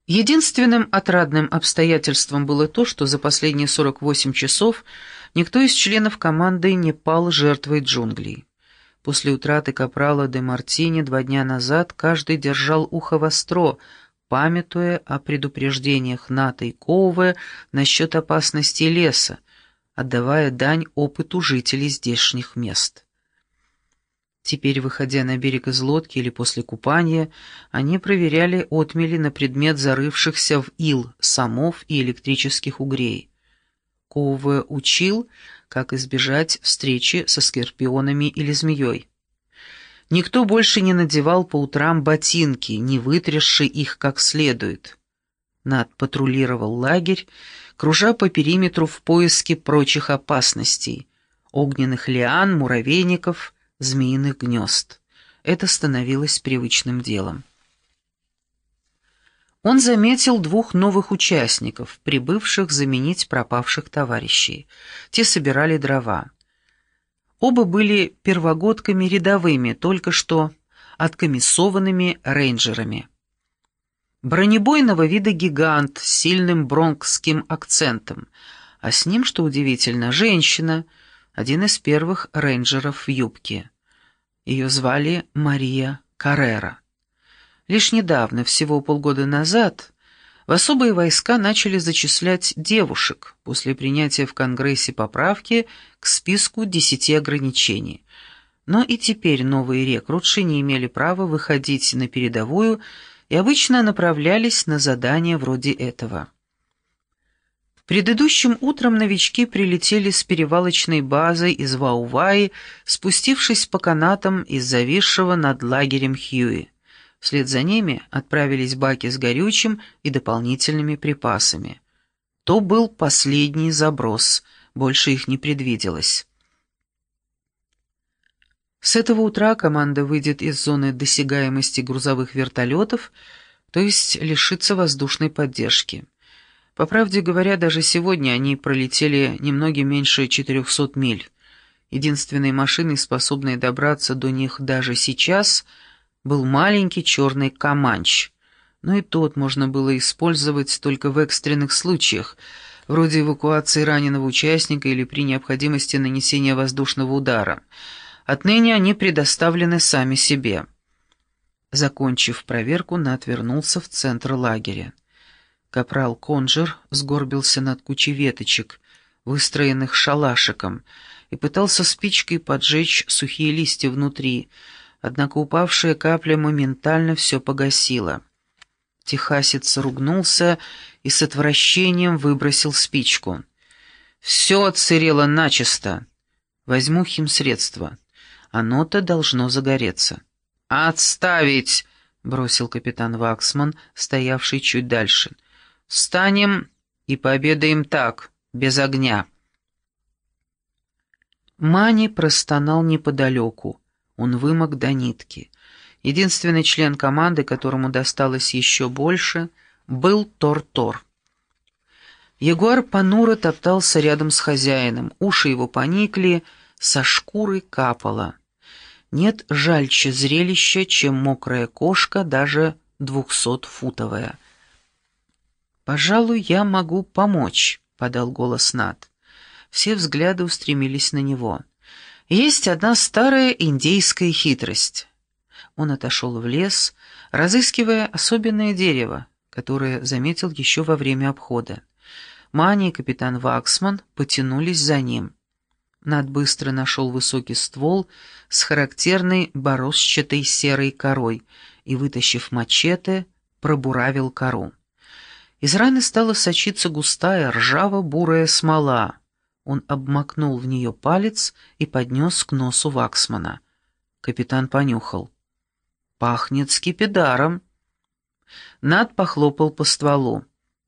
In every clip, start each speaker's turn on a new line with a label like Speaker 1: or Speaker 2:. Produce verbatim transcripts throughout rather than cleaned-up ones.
Speaker 1: Единственным отрадным обстоятельством было то, что за последние сорок восемь часов никто из членов команды не пал жертвой джунглей. После утраты капрала де Мартини два дня назад каждый держал ухо востро, памятуя о предупреждениях Ната и Коуве насчет опасности леса, отдавая дань опыту жителей здешних мест. Теперь, выходя на берег из лодки или после купания, они проверяли отмели на предмет зарывшихся в ил самов и электрических угрей. Коуве учил, как избежать встречи со скорпионами или змеей. Никто больше не надевал по утрам ботинки, не вытрясши их как следует. Нат патрулировал лагерь, кружа по периметру в поиске прочих опасностей — огненных лиан, муравейников, змеиных гнезд. Это становилось привычным делом. Он заметил двух новых участников, прибывших заменить пропавших товарищей. Те собирали дрова. Оба были первогодками рядовыми, только что откомиссованными рейнджерами. Бронебойного вида гигант с сильным бронкским акцентом, а с ним, что удивительно, женщина, один из первых рейнджеров в юбке. Ее звали Мария Каррера. Лишь недавно, всего полгода назад, в особые войска начали зачислять девушек после принятия в Конгрессе поправки к списку десяти ограничений. Но и теперь новые рекрутши не имели права выходить на передовую и обычно направлялись на задания вроде этого. Предыдущим утром новички прилетели с перевалочной базы из Вауваи, спустившись по канатам из зависшего над лагерем Хьюи. Вслед за ними отправились баки с горючим и дополнительными припасами. То был последний заброс, больше их не предвиделось. С этого утра команда выйдет из зоны досягаемости грузовых вертолетов, то есть лишится воздушной поддержки. По правде говоря, даже сегодня они пролетели немногим меньше четырехсот миль. Единственной машиной, способной добраться до них даже сейчас, был маленький черный «Команч», но и тот можно было использовать только в экстренных случаях, вроде эвакуации раненого участника или при необходимости нанесения воздушного удара. Отныне они предоставлены сами себе. Закончив проверку, Нат вернулся в центр лагеря. Капрал Конджер сгорбился над кучей веточек, выстроенных шалашиком, и пытался спичкой поджечь сухие листья внутри, однако упавшая капля моментально все погасила. Техасец ругнулся и с отвращением выбросил спичку. «Все отсырело начисто. Возьму химсредство. Оно-то должно загореться». «Отставить!» — бросил капитан Ваксман, стоявший чуть дальше. «Встанем и пообедаем так, без огня». Мани простонал неподалеку. Он вымок до нитки. Единственный член команды, которому досталось еще больше, был Тор-Тор. Ягуар понуро топтался рядом с хозяином, уши его поникли, со шкуры капало. Нет жальче зрелища, чем мокрая кошка, даже двухсотфутовая. «Пожалуй, я могу помочь», — подал голос Нат. Все взгляды устремились на него. «Есть одна старая индейская хитрость». Он отошел в лес, разыскивая особенное дерево, которое заметил еще во время обхода. Мани и капитан Ваксман потянулись за ним. Нат быстро нашел высокий ствол с характерной бороздчатой серой корой и, вытащив мачете, пробуравил кору. Из раны стала сочиться густая ржаво-бурая смола. Он обмакнул в нее палец и поднес к носу Ваксмана. Капитан понюхал. «Пахнет скипидаром». Нат похлопал по стволу.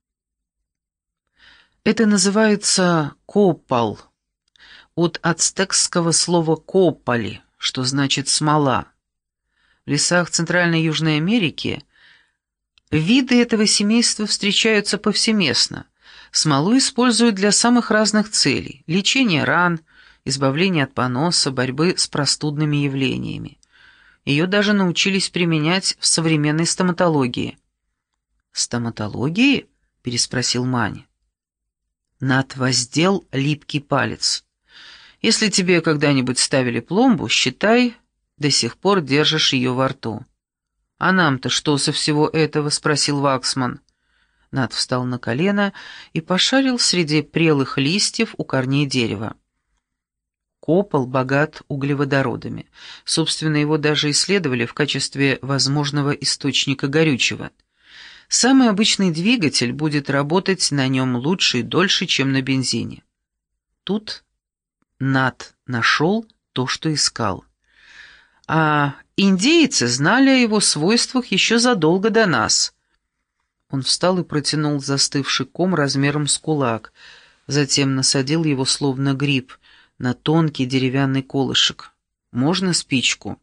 Speaker 1: «Это называется копал, от ацтекского слова «копали», что значит «смола». В лесах Центральной и Южной Америки виды этого семейства встречаются повсеместно. Смолу используют для самых разных целей – лечения ран, избавления от поноса, борьбы с простудными явлениями. Ее даже научились применять в современной стоматологии. «Стоматологии?» — переспросил Мани. Нат воздел липкий палец. «Если тебе когда-нибудь ставили пломбу, считай, до сих пор держишь ее во рту». «А нам-то что со всего этого?» — спросил Ваксман. Нат встал на колено и пошарил среди прелых листьев у корней дерева. Копол богат углеводородами. Собственно, его даже исследовали в качестве возможного источника горючего. Самый обычный двигатель будет работать на нем лучше и дольше, чем на бензине. Тут Нат нашел то, что искал. А индейцы знали о его свойствах еще задолго до нас. Он встал и протянул застывший ком размером с кулак, затем насадил его словно гриб на тонкий деревянный колышек. «Можно спичку?»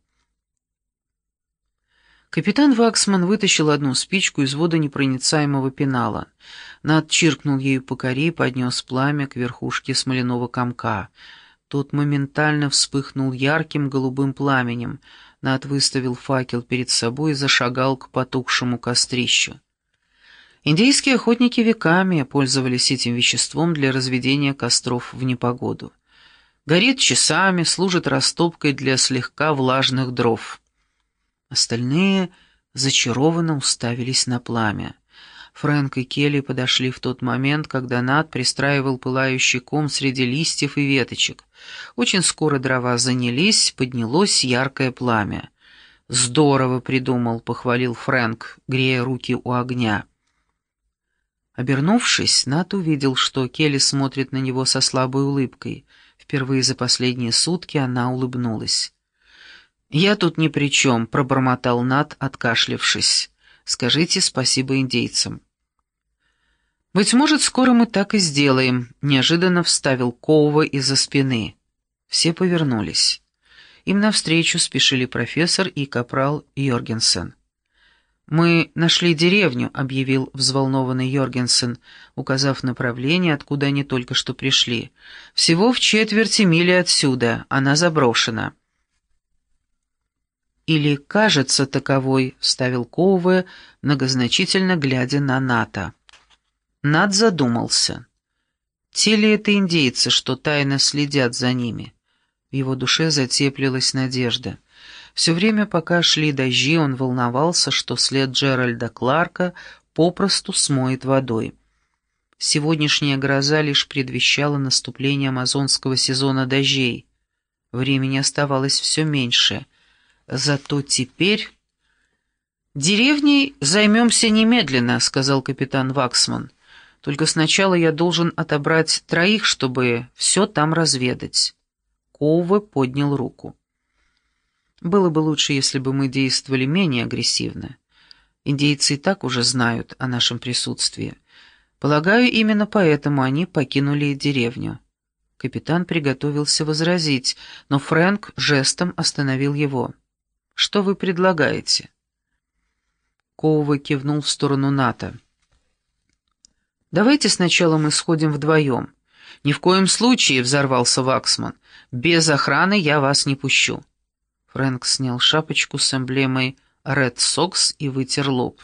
Speaker 1: Капитан Ваксман вытащил одну спичку из водонепроницаемого пенала. Нат чиркнул ею по коре и поднес пламя к верхушке смоляного комка. Тот моментально вспыхнул ярким голубым пламенем. Нат выставил факел перед собой и зашагал к потухшему кострищу. Индейские охотники веками пользовались этим веществом для разведения костров в непогоду. Горит часами, служит растопкой для слегка влажных дров. Остальные зачарованно уставились на пламя. Фрэнк и Келли подошли в тот момент, когда Нат пристраивал пылающий ком среди листьев и веточек. Очень скоро дрова занялись, поднялось яркое пламя. «Здорово придумал», — похвалил Фрэнк, грея руки у огня. Обернувшись, Нат увидел, что Келли смотрит на него со слабой улыбкой. Впервые за последние сутки она улыбнулась. «Я тут ни при чем», — пробормотал Нат, откашлявшись. «Скажите спасибо индейцам». «Быть может, скоро мы так и сделаем», — неожиданно вставил Коува из-за спины. Все повернулись. Им навстречу спешили профессор и капрал Йоргенсен. «Мы нашли деревню», — объявил взволнованный Йоргенсен, указав направление, откуда они только что пришли. «Всего в четверти мили отсюда. Она заброшена». «Или кажется таковой», — вставил Коуве, многозначительно глядя на Ната. Нат задумался. Те ли это индейцы, что тайно следят за ними? В его душе затеплилась надежда. Все время, пока шли дожди, он волновался, что след Джеральда Кларка попросту смоет водой. Сегодняшняя гроза лишь предвещала наступление амазонского сезона дождей. Времени оставалось все меньше. Зато теперь... «Деревней займемся немедленно», — сказал капитан Ваксман. «Только сначала я должен отобрать троих, чтобы все там разведать». Коуве поднял руку. «Было бы лучше, если бы мы действовали менее агрессивно. Индейцы и так уже знают о нашем присутствии. Полагаю, именно поэтому они покинули деревню». Капитан приготовился возразить, но Фрэнк жестом остановил его. «Что вы предлагаете?» Коуве кивнул в сторону Ната. «Давайте сначала мы сходим вдвоем». «Ни в коем случае», — взорвался Ваксман. «Без охраны я вас не пущу». Фрэнк снял шапочку с эмблемой Red Sox и вытер лоб.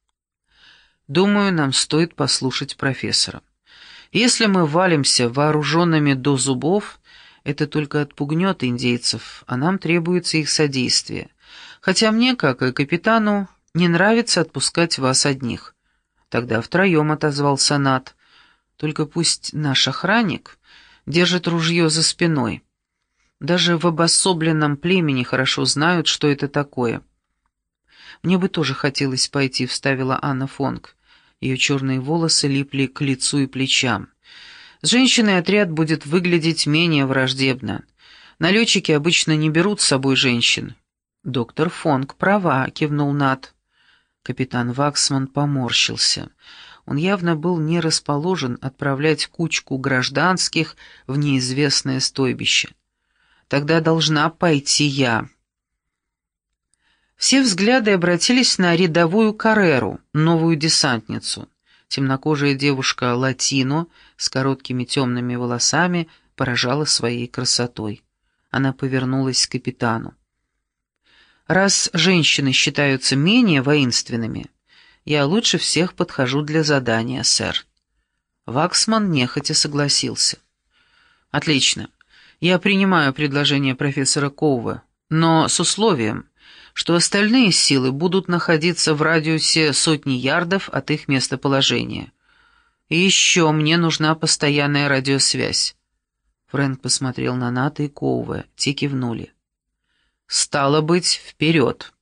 Speaker 1: «Думаю, нам стоит послушать профессора. Если мы валимся вооруженными до зубов, это только отпугнет индейцев, а нам требуется их содействие. Хотя мне, как и капитану, не нравится отпускать вас одних». «Тогда втроем», — отозвался Нат. «Только пусть наш охранник держит ружье за спиной. Даже в обособленном племени хорошо знают, что это такое». «Мне бы тоже хотелось пойти», — вставила Анна Фонг. Ее черные волосы липли к лицу и плечам. «С женщиной отряд будет выглядеть менее враждебно. Налетчики обычно не берут с собой женщин». «Доктор Фонг права», — кивнул Нат. Капитан Ваксман поморщился. Он явно был не расположен отправлять кучку гражданских в неизвестное стойбище. «Тогда должна пойти я». Все взгляды обратились на рядовую Карреру, новую десантницу. Темнокожая девушка Латино с короткими темными волосами поражала своей красотой. Она повернулась к капитану. «Раз женщины считаются менее воинственными, Я лучше всех подхожу для задания, сэр». Ваксман нехотя согласился. «Отлично. Я принимаю предложение профессора Коува, но с условием, что остальные силы будут находиться в радиусе сотни ярдов от их местоположения. И еще мне нужна постоянная радиосвязь». Фрэнк посмотрел на Ната и Коува, те кивнули. «Стало быть, вперед!»